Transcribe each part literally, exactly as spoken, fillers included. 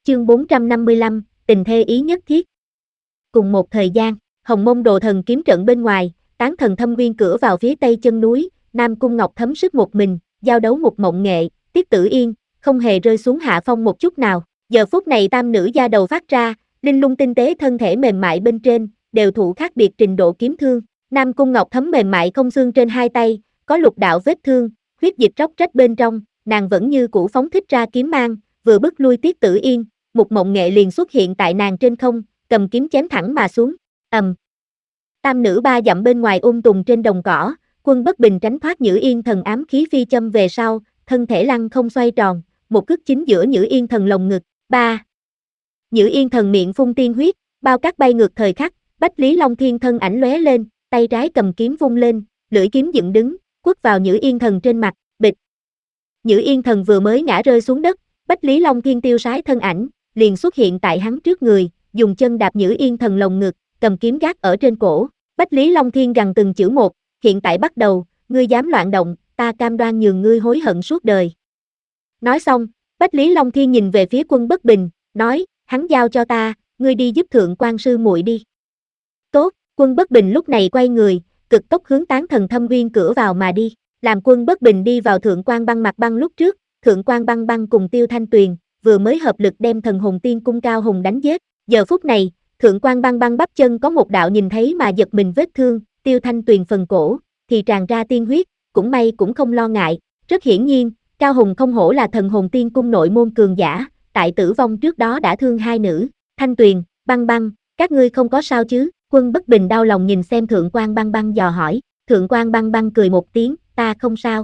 Chương bốn trăm năm mươi lăm, tình thê ý nhất thiết. Cùng một thời gian, Hồng Mông Đồ Thần kiếm trận bên ngoài, Tán Thần Thâm Nguyên cửa vào phía tây chân núi, Nam Cung Ngọc Thấm sức một mình, giao đấu một mộng nghệ, Tiết Tử Yên, không hề rơi xuống hạ phong một chút nào. Giờ phút này tam nữ da đầu phát ra, linh lung tinh tế thân thể mềm mại bên trên, đều thụ khác biệt trình độ kiếm thương. Nam Cung Ngọc Thấm mềm mại không xương trên hai tay, có lục đạo vết thương, huyết dịch róc rách bên trong, nàng vẫn như cũ phóng thích ra kiếm mang, vừa bức lui Tiết Tử Yên, một mộng nghệ liền xuất hiện tại nàng trên không, cầm kiếm chém thẳng mà xuống. ầm, um. Tam nữ ba dặm bên ngoài ung tùng trên đồng cỏ, Quân Bất Bình tránh thoát Nhữ Yên Thần ám khí phi châm về sau, thân thể lăn không xoay tròn, một cước chính giữa Nhữ Yên Thần lồng ngực. Ba. Nhữ Yên Thần miệng phun tiên huyết, bao cát bay ngược thời khắc, Bách Lý Long Thiên thân ảnh lóe lên, tay trái cầm kiếm vung lên, lưỡi kiếm dựng đứng, quất vào Nhữ Yên Thần trên mặt, bịch. Nhữ Yên Thần vừa mới ngã rơi xuống đất, Bách Lý Long Thiên tiêu sái thân ảnh liền xuất hiện tại hắn trước người, dùng chân đạp Nhữ Yên Thần lồng ngực, cầm kiếm gác ở trên cổ. Bách Lý Long Thiên gằn từng chữ một, hiện tại bắt đầu, ngươi dám loạn động, ta cam đoan nhường ngươi hối hận suốt đời. Nói xong, Bách Lý Long Thiên nhìn về phía Quân Bất Bình, nói, hắn giao cho ta, ngươi đi giúp thượng quan sư muội đi. Tốt, Quân Bất Bình lúc này quay người, cực tốc hướng Tán Thần Thâm Nguyên cửa vào mà đi. Làm Quân Bất Bình đi vào thượng quan băng mặt băng lúc trước, thượng quan băng băng cùng Tiêu Thanh Tuyền vừa mới hợp lực đem Thần Hồn Tiên Cung Cao Hùng đánh giết. Giờ phút này, thượng quan băng băng bắp chân có một đạo nhìn thấy mà giật mình vết thương, Tiêu Thanh Tuyền phần cổ thì tràn ra tiên huyết, cũng may cũng không lo ngại. Rất hiển nhiên, Cao Hùng không hổ là Thần Hồn Tiên Cung nội môn cường giả, tại tử vong trước đó đã thương hai nữ. Thanh Tuyền, Băng Băng, các ngươi không có sao chứ? Quân Bất Bình đau lòng nhìn xem thượng quan băng băng dò hỏi. Thượng quan băng băng cười một tiếng, ta không sao.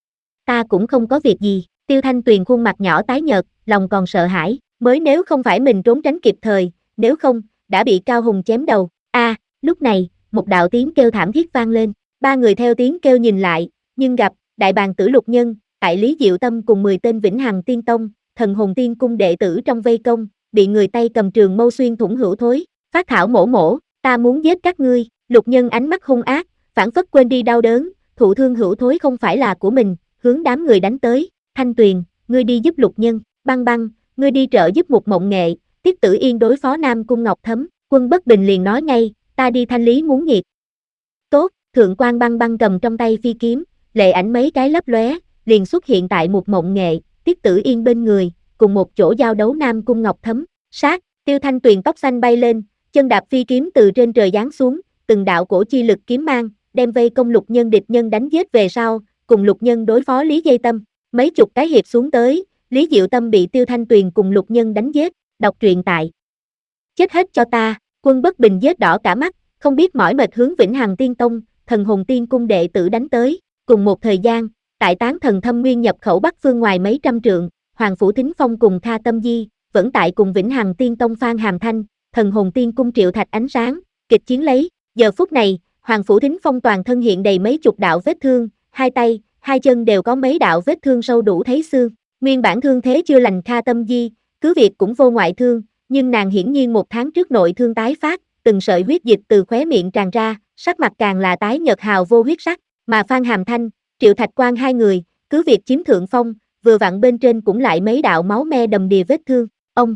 Ta cũng không có việc gì. Tiêu Thanh Tuyền khuôn mặt nhỏ tái nhợt, lòng còn sợ hãi, mới nếu không phải mình trốn tránh kịp thời, nếu không, đã bị Cao Hùng chém đầu. A, à, lúc này, một đạo tiếng kêu thảm thiết vang lên, ba người theo tiếng kêu nhìn lại, nhưng gặp, đại bàng tử Lục Nhân, tại Lý Diệu Tâm cùng mười tên Vĩnh Hằng Tiên Tông, Thần Hồn Tiên Cung đệ tử trong vây công, bị người tay cầm trường mâu xuyên thủng hữu thối. Phát thảo mổ mổ, ta muốn giết các ngươi. Lục Nhân ánh mắt hung ác, phản phất quên đi đau đớn, thụ thương hữu thối không phải là của mình, hướng đám người đánh tới. Thanh Tuyền, ngươi đi giúp Lục Nhân. Băng Băng, ngươi đi trợ giúp một mộng nghệ, Tiết Tử Yên đối phó Nam Cung Ngọc Thấm. Quân Bất Bình liền nói ngay, ta đi thanh lý muốn nghiệt. Tốt, thượng quan Băng Băng cầm trong tay phi kiếm, lệ ảnh mấy cái lấp lóe, liền xuất hiện tại một mộng nghệ, Tiết Tử Yên bên người, cùng một chỗ giao đấu Nam Cung Ngọc Thấm. Sát, Tiêu Thanh Tuyền tóc xanh bay lên, chân đạp phi kiếm từ trên trời giáng xuống, từng đạo cổ chi lực kiếm mang, đem vây công Lục Nhân địch nhân đánh giết về sau, cùng Lục Nhân đối phó Lý Dây Tâm. Mấy chục cái hiệp xuống tới, Lý Diệu Tâm bị Tiêu Thanh Tuyền cùng Lục Nhân đánh giết. Đọc truyện tại Chết hết cho ta. Quân Bất Bình giết đỏ cả mắt, không biết mỏi mệt hướng Vĩnh Hằng Tiên Tông, Thần Hồn Tiên Cung đệ tử đánh tới. Cùng một thời gian, tại Tán Thần Thâm Nguyên nhập khẩu bắc phương ngoài mấy trăm trượng, Hoàng Phủ Thính Phong cùng Kha Tâm Di vẫn tại cùng Vĩnh Hằng Tiên Tông Phan Hàm Thanh, Thần Hồn Tiên Cung Triệu Thạch ánh sáng kịch chiến lấy. Giờ phút này, Hoàng Phủ Thính Phong toàn thân hiện đầy mấy chục đạo vết thương, hai tay, hai chân đều có mấy đạo vết thương sâu đủ thấy xương. Nguyên bản thương thế chưa lành Kha Tâm Di, cứ việc cũng vô ngoại thương, nhưng nàng hiển nhiên một tháng trước nội thương tái phát, từng sợi huyết dịch từ khóe miệng tràn ra, sắc mặt càng là tái nhợt hào vô huyết sắc, mà Phan Hàm Thanh, Triệu Thạch Quan hai người, cứ việc chiếm thượng phong, vừa vặn bên trên cũng lại mấy đạo máu me đầm đìa vết thương. Ông.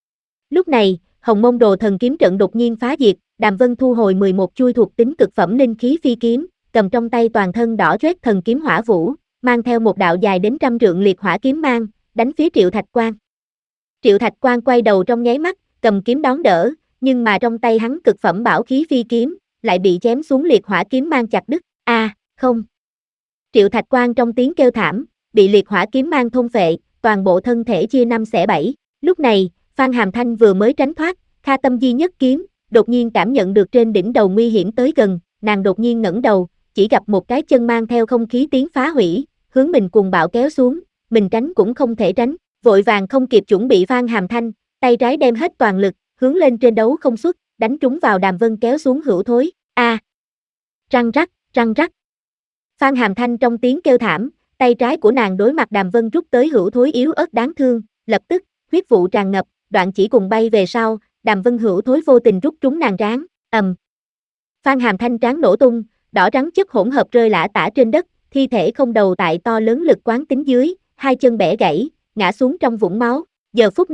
Lúc này, Hồng Mông Đồ Thần kiếm trận đột nhiên phá diệt, Đàm Vân thu hồi mười một chui thuộc tính cực phẩm linh khí phi kiếm, cầm trong tay toàn thân đỏ rét thần kiếm hỏa vũ, mang theo một đạo dài đến trăm trượng liệt hỏa kiếm mang, đánh phía Triệu Thạch Quan. Triệu Thạch Quan quay đầu trong nháy mắt, cầm kiếm đón đỡ, nhưng mà trong tay hắn cực phẩm bảo khí phi kiếm, lại bị chém xuống liệt hỏa kiếm mang chặt đứt. A, à, không. Triệu Thạch Quan trong tiếng kêu thảm, bị liệt hỏa kiếm mang thôn phệ, toàn bộ thân thể chia năm xẻ bảy. Lúc này, Phan Hàm Thanh vừa mới tránh thoát, Kha Tâm Di nhất kiếm, đột nhiên cảm nhận được trên đỉnh đầu nguy hiểm tới gần, nàng đột nhiên ngẩng đầu, chỉ gặp một cái chân mang theo không khí tiếng phá hủy, hướng mình cuồng bạo kéo xuống, mình tránh cũng không thể tránh, vội vàng không kịp chuẩn bị Phan Hàm Thanh, tay trái đem hết toàn lực, hướng lên trên đấu không xuất, đánh trúng vào Đàm Vân kéo xuống hữu thối. A, à. Răng rắc, răng rắc. Phan Hàm Thanh trong tiếng kêu thảm, tay trái của nàng đối mặt Đàm Vân rút tới hữu thối yếu ớt đáng thương, lập tức, huyết vụ tràn ngập, đoạn chỉ cùng bay về sau, Đàm Vân hữu thối vô tình rút trúng nàng trán, ầm. Um. Phan Hàm Thanh trán nổ tung, đỏ trắng chất hỗn hợp rơi lả tả trên đất, thi thể không đầu tại to lớn lực quán tính dưới, hai chân bẻ gãy, ngã xuống trong vũng máu. Giờ phút này,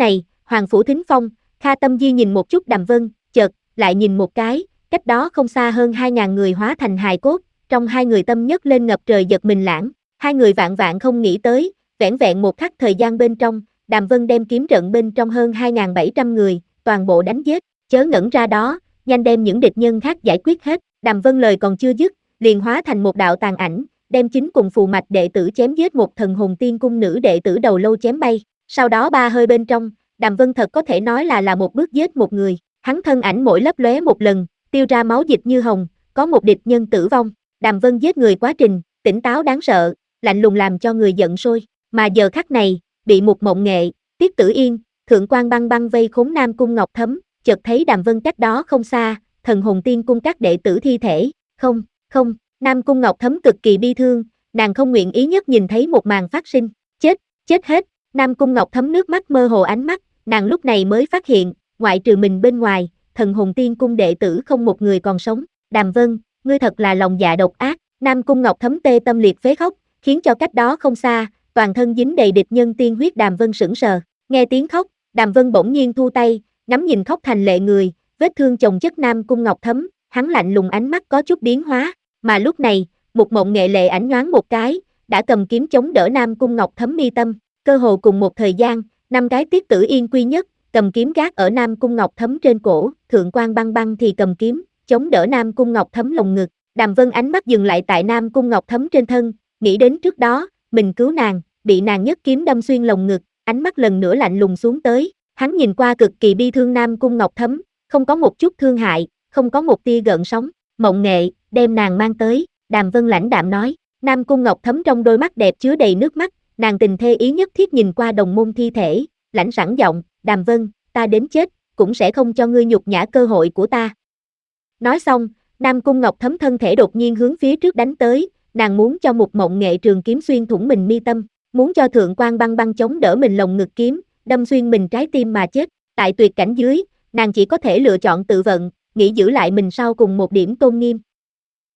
Hoàng Phủ Thính Phong, Kha Tâm Di nhìn một chút Đàm Vân, chợt, lại nhìn một cái, cách đó không xa hơn hai ngàn người hóa thành hài cốt, trong hai người tâm nhất lên ngập trời giật mình lãng, hai người vạn vạn không nghĩ tới, vẻn vẹn một khắc thời gian bên trong, Đàm Vân đem kiếm trận bên trong hơn hai nghìn bảy trăm người, toàn bộ đánh giết, chớ ngẩn ra đó, nhanh đem những địch nhân khác giải quyết hết, Đàm Vân lời còn chưa dứt, liền hóa thành một đạo tàn ảnh, đem chính cùng phù mạch đệ tử chém giết một thần hồn tiên cung nữ đệ tử đầu lâu chém bay, sau đó ba hơi bên trong, Đàm Vân thật có thể nói là là một bước giết một người, hắn thân ảnh mỗi lấp lóe một lần, tiêu ra máu dịch như hồng, có một địch nhân tử vong, Đàm Vân giết người quá trình, tỉnh táo đáng sợ, lạnh lùng làm cho người giận sôi, mà giờ khắc này, bị một mộng nghệ, Tiết Tử Yên, Thượng quan băng băng vây khốn Nam Cung Ngọc Thấm, chợt thấy Đàm Vân cách đó không xa, thần hồn tiên cung các đệ tử thi thể, không, không, Nam Cung Ngọc Thấm cực kỳ bi thương, nàng không nguyện ý nhất nhìn thấy một màn phát sinh, chết, chết hết, Nam Cung Ngọc Thấm nước mắt mơ hồ ánh mắt, nàng lúc này mới phát hiện, ngoại trừ mình bên ngoài, thần hồn tiên cung đệ tử không một người còn sống, Đàm Vân, ngươi thật là lòng dạ độc ác, Nam Cung Ngọc Thấm tê tâm liệt phế khóc, khiến cho cách đó không xa, toàn thân dính đầy địch nhân tiên huyết Đàm Vân sững sờ, nghe tiếng khóc, Đàm Vân bỗng nhiên thu tay, ngắm nhìn khóc thành lệ người, vết thương chồng chất Nam Cung Ngọc Thấm, hắn lạnh lùng ánh mắt có chút biến hóa, mà lúc này, một mộng nghệ lệ ảnh nhoáng một cái, đã cầm kiếm chống đỡ Nam Cung Ngọc Thấm mi tâm, cơ hồ cùng một thời gian, năm cái Tiết Tử Yên quy nhất, cầm kiếm gác ở Nam Cung Ngọc Thấm trên cổ, Thượng quan băng băng thì cầm kiếm, chống đỡ Nam Cung Ngọc Thấm lồng ngực, Đàm Vân ánh mắt dừng lại tại Nam Cung Ngọc Thấm trên thân, nghĩ đến trước đó, mình cứu nàng, bị nàng nhất kiếm đâm xuyên lồng ngực, ánh mắt lần nữa lạnh lùng xuống tới, hắn nhìn qua cực kỳ bi thương Nam Cung Ngọc Thấm, không có một chút thương hại, không có một tia gợn sóng, mộng nghệ, đem nàng mang tới, Đàm Vân lãnh đạm nói, Nam Cung Ngọc Thấm trong đôi mắt đẹp chứa đầy nước mắt, nàng tình thê ý nhất thiết nhìn qua đồng môn thi thể, lãnh sẵn giọng, Đàm Vân, ta đến chết, cũng sẽ không cho ngươi nhục nhã cơ hội của ta. Nói xong, Nam Cung Ngọc Thấm thân thể đột nhiên hướng phía trước đánh tới, nàng muốn cho một mộng nghệ trường kiếm xuyên thủng mình mi tâm, muốn cho Thượng quan băng băng chống đỡ mình lồng ngực kiếm, đâm xuyên mình trái tim mà chết, tại tuyệt cảnh dưới, nàng chỉ có thể lựa chọn tự vận, nghĩ giữ lại mình sau cùng một điểm tôn nghiêm,